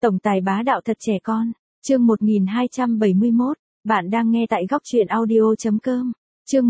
Tổng tài bá đạo thật trẻ con. Chương 1271. Bạn đang nghe tại góc truyện audio.com. Chương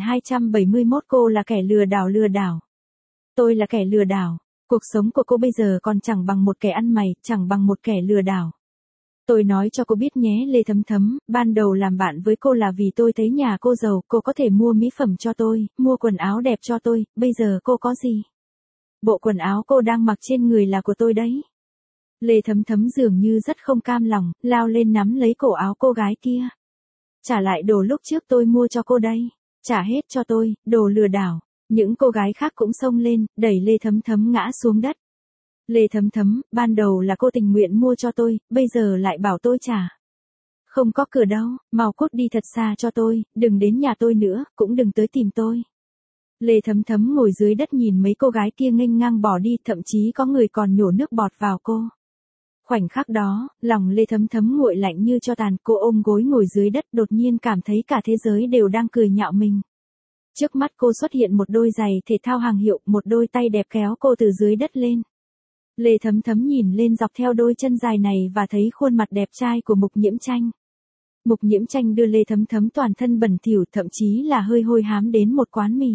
1271. Cô là kẻ lừa đảo. Tôi là kẻ lừa đảo. Cuộc sống của cô bây giờ còn chẳng bằng một kẻ ăn mày, chẳng bằng một kẻ lừa đảo. Tôi nói cho cô biết nhé Lê Thấm Thấm, ban đầu làm bạn với cô là vì tôi thấy nhà cô giàu, cô có thể mua mỹ phẩm cho tôi, mua quần áo đẹp cho tôi, bây giờ cô có gì? Bộ quần áo cô đang mặc trên người là của tôi đấy. Lê Thấm Thấm dường như rất không cam lòng, lao lên nắm lấy cổ áo cô gái kia. Trả lại đồ lúc trước tôi mua cho cô đây. Trả hết cho tôi, đồ lừa đảo. Những cô gái khác cũng xông lên, đẩy Lê Thấm Thấm ngã xuống đất. Lê Thấm Thấm, ban đầu là cô tình nguyện mua cho tôi, bây giờ lại bảo tôi trả. Không có cửa đâu, mau cút đi thật xa cho tôi, đừng đến nhà tôi nữa, cũng đừng tới tìm tôi. Lê Thấm Thấm ngồi dưới đất nhìn mấy cô gái kia nghênh ngang bỏ đi, thậm chí có người còn nhổ nước bọt vào cô. Khoảnh khắc đó, lòng Lê Thấm Thấm nguội lạnh như tro tàn, cô ôm gối ngồi dưới đất, đột nhiên cảm thấy cả thế giới đều đang cười nhạo mình. Trước mắt cô xuất hiện một đôi giày thể thao hàng hiệu, một đôi tay đẹp kéo cô từ dưới đất lên. Lê Thấm Thấm nhìn lên dọc theo đôi chân dài này và thấy khuôn mặt đẹp trai của Mục Nhiễm Tranh. Mục Nhiễm Tranh đưa Lê Thấm Thấm toàn thân bẩn thỉu, thậm chí là hơi hôi hám đến một quán mì.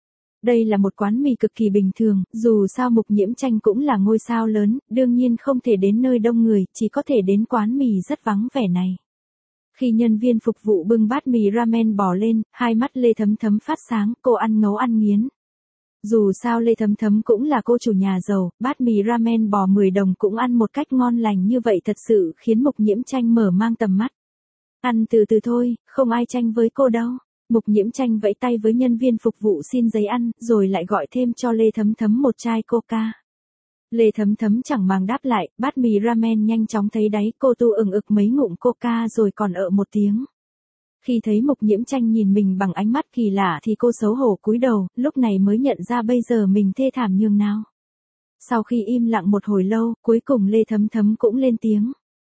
Đây là một quán mì cực kỳ bình thường, dù sao Mục Nhiễm Tranh cũng là ngôi sao lớn, đương nhiên không thể đến nơi đông người, chỉ có thể đến quán mì rất vắng vẻ này. Khi nhân viên phục vụ bưng bát mì ramen bò lên, hai mắt Lê Thấm Thấm phát sáng, cô ăn ngấu ăn nghiến. Dù sao Lê Thấm Thấm cũng là cô chủ nhà giàu, bát mì ramen bò 10 đồng cũng ăn một cách ngon lành như vậy thật sự khiến Mục Nhiễm Tranh mở mang tầm mắt. Ăn từ từ thôi, không ai tranh với cô đâu. Mục Nhiễm Tranh vẫy tay với nhân viên phục vụ xin giấy ăn, rồi lại gọi thêm cho Lê Thấm Thấm một chai coca. Lê Thấm Thấm chẳng màng đáp lại, bát mì ramen nhanh chóng thấy đáy, cô tu ừng ực mấy ngụm coca rồi còn ợ một tiếng. Khi thấy Mục Nhiễm Tranh nhìn mình bằng ánh mắt kỳ lạ thì cô xấu hổ cúi đầu, lúc này mới nhận ra bây giờ mình thê thảm nhường nào. Sau khi im lặng một hồi lâu, cuối cùng Lê Thấm Thấm cũng lên tiếng.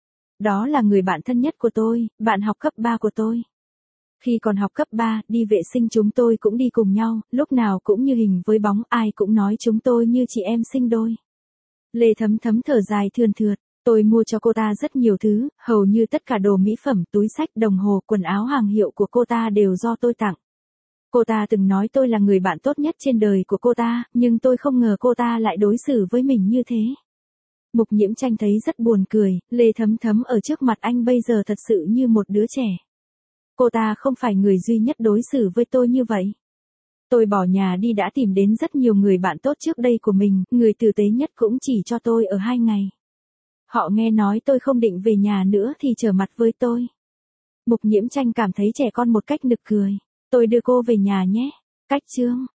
Đó là người bạn thân nhất của tôi, bạn học cấp 3 của tôi. Khi còn học cấp 3, đi vệ sinh chúng tôi cũng đi cùng nhau, lúc nào cũng như hình với bóng, ai cũng nói chúng tôi như chị em sinh đôi. Lê Thấm Thấm thở dài thườn thượt, tôi mua cho cô ta rất nhiều thứ, hầu như tất cả đồ mỹ phẩm, túi xách, đồng hồ, quần áo hàng hiệu của cô ta đều do tôi tặng. Cô ta từng nói tôi là người bạn tốt nhất trên đời của cô ta, nhưng tôi không ngờ cô ta lại đối xử với mình như thế. Mục Nhiễm Tranh thấy rất buồn cười, Lê Thấm Thấm ở trước mặt anh bây giờ thật sự như một đứa trẻ. Cô ta không phải người duy nhất đối xử với tôi như vậy. Tôi bỏ nhà đi đã tìm đến rất nhiều người bạn tốt trước đây của mình, người tử tế nhất cũng chỉ cho tôi ở 2 ngày. Họ nghe nói tôi không định về nhà nữa thì trở mặt với tôi. Mục Nhiễm Tranh cảm thấy trẻ con một cách nực cười. Tôi đưa cô về nhà nhé. Cách chương.